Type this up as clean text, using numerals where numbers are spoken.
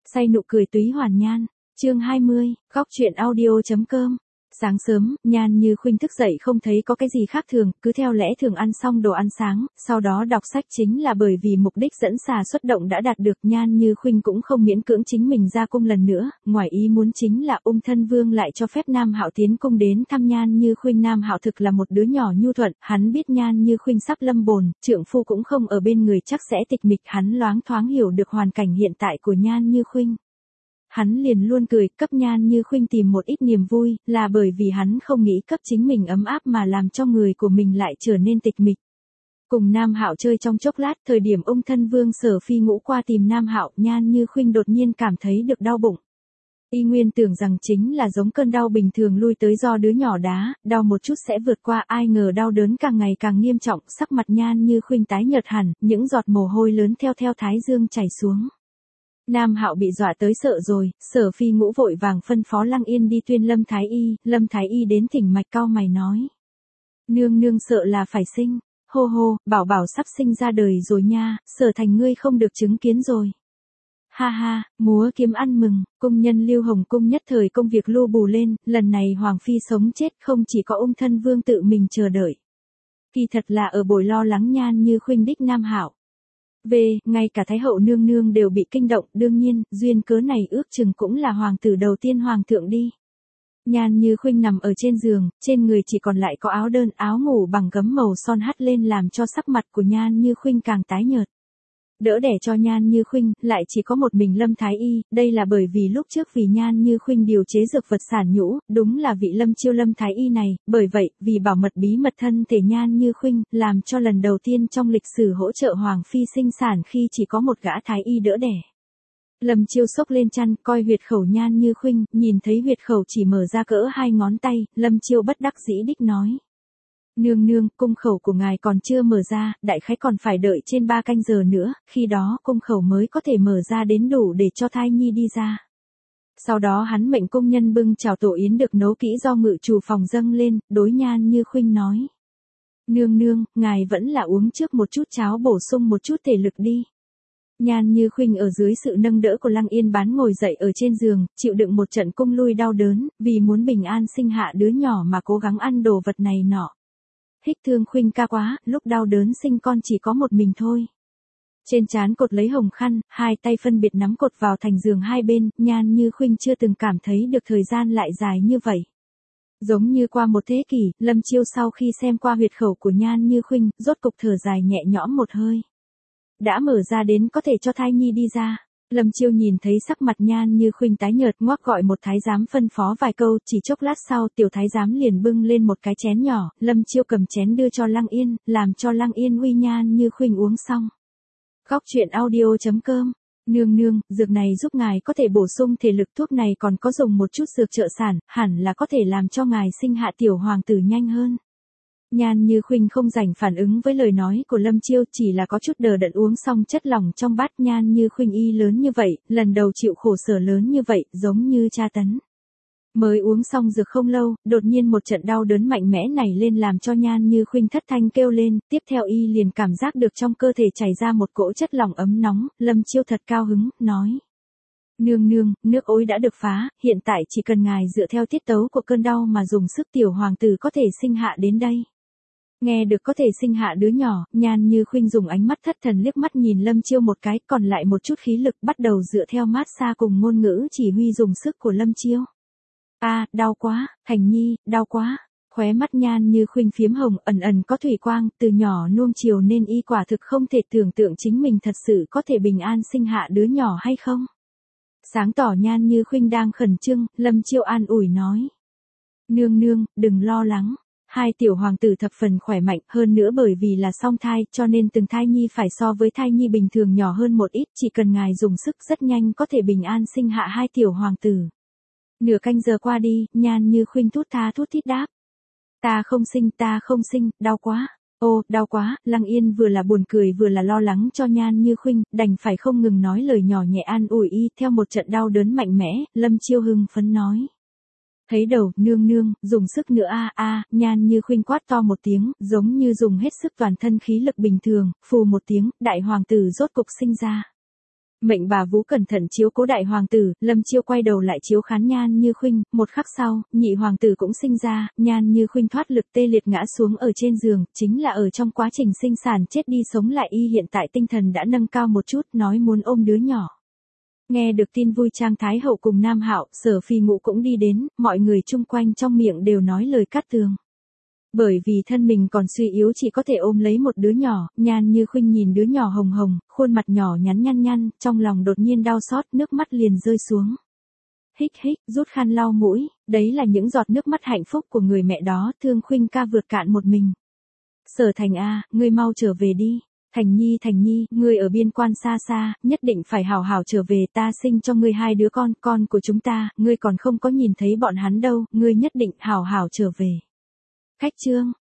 Say nụ cười túy hoàn nhan. Chương 20, góc truyện audio.com. Sáng sớm, Nhan Như Khuynh thức dậy không thấy có cái gì khác thường, cứ theo lẽ thường ăn xong đồ ăn sáng, sau đó đọc sách chính là bởi vì mục đích dẫn xà xuất động đã đạt được. Nhan Như Khuynh cũng không miễn cưỡng chính mình ra cung lần nữa, ngoài ý muốn chính là Ung Thân Vương lại cho phép Nam Hạo tiến cung đến thăm Nhan Như Khuynh. Nam Hạo thực là một đứa nhỏ nhu thuận, hắn biết Nhan Như Khuynh sắp lâm bồn, trượng phu cũng không ở bên người chắc sẽ tịch mịch, hắn loáng thoáng hiểu được hoàn cảnh hiện tại của Nhan Như Khuynh. Hắn liền luôn cười, cấp Nhan Như Khuynh tìm một ít niềm vui, là bởi vì hắn không nghĩ cấp chính mình ấm áp mà làm cho người của mình lại trở nên tịch mịch. Cùng Nam Hạo chơi trong chốc lát, thời điểm Ung Thân Vương Sở Phi ngũ qua tìm Nam Hạo, Nhan Như Khuynh đột nhiên cảm thấy được đau bụng. Y nguyên tưởng rằng chính là giống cơn đau bình thường lui tới do đứa nhỏ đá, đau một chút sẽ vượt qua, ai ngờ đau đớn càng ngày càng nghiêm trọng, sắc mặt Nhan Như Khuynh tái nhợt hẳn, những giọt mồ hôi lớn theo thái dương chảy xuống. Nam Hạo bị dọa tới sợ rồi, Sở Phi ngũ vội vàng phân phó Lăng Yên đi tuyên Lâm Thái Y đến thỉnh mạch, cau mày nói. Nương nương sợ là phải sinh, hô hô, bảo bảo sắp sinh ra đời rồi nha, Sở thành ngươi không được chứng kiến rồi. Ha ha, múa kiếm ăn mừng, cung nhân Lưu Hồng cung nhất thời công việc lu bù lên, lần này Hoàng Phi sống chết không chỉ có Ung Thân Vương tự mình chờ đợi. Kỳ thật là ở bồi lo lắng Nhan Như Khuynh đích Nam Hạo. Ngay cả Thái hậu nương nương đều bị kinh động, đương nhiên, duyên cớ này ước chừng cũng là hoàng tử đầu tiên hoàng thượng đi. Nhan Như Khuynh nằm ở trên giường, trên người chỉ còn lại có áo đơn, áo ngủ bằng gấm màu son hắt lên làm cho sắc mặt của Nhan Như Khuynh càng tái nhợt. Đỡ đẻ cho Nhan Như Khuynh, lại chỉ có một mình Lâm Thái Y, đây là bởi vì lúc trước vì Nhan Như Khuynh điều chế dược vật sản nhũ, đúng là vị Lâm Chiêu Lâm Thái Y này, bởi vậy, vì bảo mật bí mật thân thể Nhan Như Khuynh, làm cho lần đầu tiên trong lịch sử hỗ trợ Hoàng Phi sinh sản khi chỉ có một gã Thái Y đỡ đẻ. Lâm Chiêu xốc lên chăn, coi huyệt khẩu Nhan Như Khuynh, nhìn thấy huyệt khẩu chỉ mở ra cỡ 2 ngón tay, Lâm Chiêu bất đắc dĩ đích nói. Nương nương, cung khẩu của ngài còn chưa mở ra, đại khái còn phải đợi trên 3 canh giờ nữa, khi đó cung khẩu mới có thể mở ra đến đủ để cho thai nhi đi ra. Sau đó hắn mệnh công nhân bưng chảo tổ yến được nấu kỹ do ngự chủ phòng dâng lên, đối Nhan Như Khuynh nói. Nương nương, ngài vẫn là uống trước một chút cháo bổ sung một chút thể lực đi. Nhan Như Khuynh ở dưới sự nâng đỡ của Lăng Yên bán ngồi dậy ở trên giường, chịu đựng một trận cung lui đau đớn, vì muốn bình an sinh hạ đứa nhỏ mà cố gắng ăn đồ vật này nọ. Hích thương Khuynh ca quá, lúc đau đớn sinh con chỉ có một mình thôi. Trên trán cột lấy hồng khăn, hai tay phân biệt nắm cột vào thành giường hai bên, Nhan Như Khuynh chưa từng cảm thấy được thời gian lại dài như vậy. Giống như qua một thế kỷ, Lâm Chiêu sau khi xem qua huyệt khẩu của Nhan Như Khuynh, rốt cục thở dài nhẹ nhõm một hơi. Đã mở ra đến có thể cho thai nhi đi ra. Lâm Chiêu nhìn thấy sắc mặt Nhan Như Khuynh tái nhợt, ngoắc gọi một thái giám phân phó vài câu, chỉ chốc lát sau tiểu thái giám liền bưng lên một cái chén nhỏ, Lâm Chiêu cầm chén đưa cho Lăng Yên, làm cho Lăng Yên uy Nhan Như Khuynh uống xong. Góc truyện audio.com. Nương nương, dược này giúp ngài có thể bổ sung thể lực, thuốc này còn có dùng một chút dược trợ sản, hẳn là có thể làm cho ngài sinh hạ tiểu hoàng tử nhanh hơn. Nhan Như Khuynh không rảnh phản ứng với lời nói của Lâm Chiêu, chỉ là có chút đờ đẫn uống xong chất lỏng trong bát. Nhan Như Khuynh y lớn như vậy, lần đầu chịu khổ sở lớn như vậy, giống như tra tấn. Mới uống xong dược không lâu, đột nhiên một trận đau đớn mạnh mẽ nảy lên làm cho Nhan Như Khuynh thất thanh kêu lên, tiếp theo y liền cảm giác được trong cơ thể chảy ra một cỗ chất lỏng ấm nóng, Lâm Chiêu thật cao hứng, nói. Nương nương, nước ối đã được phá, hiện tại chỉ cần ngài dựa theo tiết tấu của cơn đau mà dùng sức tiểu hoàng tử có thể sinh hạ đến đây. Nghe được có thể sinh hạ đứa nhỏ, Nhan Như Khuynh dùng ánh mắt thất thần liếc mắt nhìn Lâm Chiêu một cái, còn lại một chút khí lực bắt đầu dựa theo mát xa cùng ngôn ngữ chỉ huy dùng sức của Lâm Chiêu. Đau quá, Hành nhi, đau quá. Khóe mắt Nhan Như Khuynh phiếm hồng, ẩn ẩn có thủy quang, từ nhỏ nuông chiều nên y quả thực không thể tưởng tượng chính mình thật sự có thể bình an sinh hạ đứa nhỏ hay không. Sáng tỏ Nhan Như Khuynh đang khẩn trương, Lâm Chiêu an ủi nói. Nương nương, đừng lo lắng. Hai tiểu hoàng tử thập phần khỏe mạnh, hơn nữa bởi vì là song thai, cho nên từng thai nhi phải so với thai nhi bình thường nhỏ hơn một ít, chỉ cần ngài dùng sức rất nhanh có thể bình an sinh hạ hai tiểu hoàng tử. Nửa canh giờ qua đi, Nhan Như Khuynh thút tha thút thít đáp. Ta không sinh, đau quá. Đau quá, Lăng Yên vừa là buồn cười vừa là lo lắng cho Nhan Như Khuynh, đành phải không ngừng nói lời nhỏ nhẹ an ủi y, theo một trận đau đớn mạnh mẽ, Lâm Chiêu hưng phấn nói. Thấy đầu, nương nương, dùng sức nữa Nhan Như Khuynh quát to một tiếng, giống như dùng hết sức toàn thân khí lực bình thường, phù một tiếng, đại hoàng tử rốt cục sinh ra. Mệnh bà Vú cẩn thận chiếu cố đại hoàng tử, Lâm Chiêu quay đầu lại chiếu khán Nhan Như Khuynh, một khắc sau, nhị hoàng tử cũng sinh ra, Nhan Như Khuynh thoát lực tê liệt ngã xuống ở trên giường, chính là ở trong quá trình sinh sản chết đi sống lại y hiện tại tinh thần đã nâng cao một chút, nói muốn ôm đứa nhỏ. Nghe được tin vui Trang Thái Hậu cùng Nam Hạo, Sở Phi Ngũ cũng đi đến, mọi người chung quanh trong miệng đều nói lời cát tường. Bởi vì thân mình còn suy yếu chỉ có thể ôm lấy một đứa nhỏ, Nhan Như Khuynh nhìn đứa nhỏ hồng hồng, khuôn mặt nhỏ nhắn nhăn nhăn, trong lòng đột nhiên đau xót, nước mắt liền rơi xuống. Hích hích, rút khăn lau mũi, đấy là những giọt nước mắt hạnh phúc của người mẹ đó, thương Khuynh ca vượt cạn một mình. Sở Thành a, ngươi mau trở về đi. Thành Nhi, ngươi ở biên quan xa xa, nhất định phải hảo hảo trở về, ta sinh cho ngươi 2 đứa con của chúng ta, ngươi còn không có nhìn thấy bọn hắn đâu, ngươi nhất định hảo hảo trở về. Khách trương,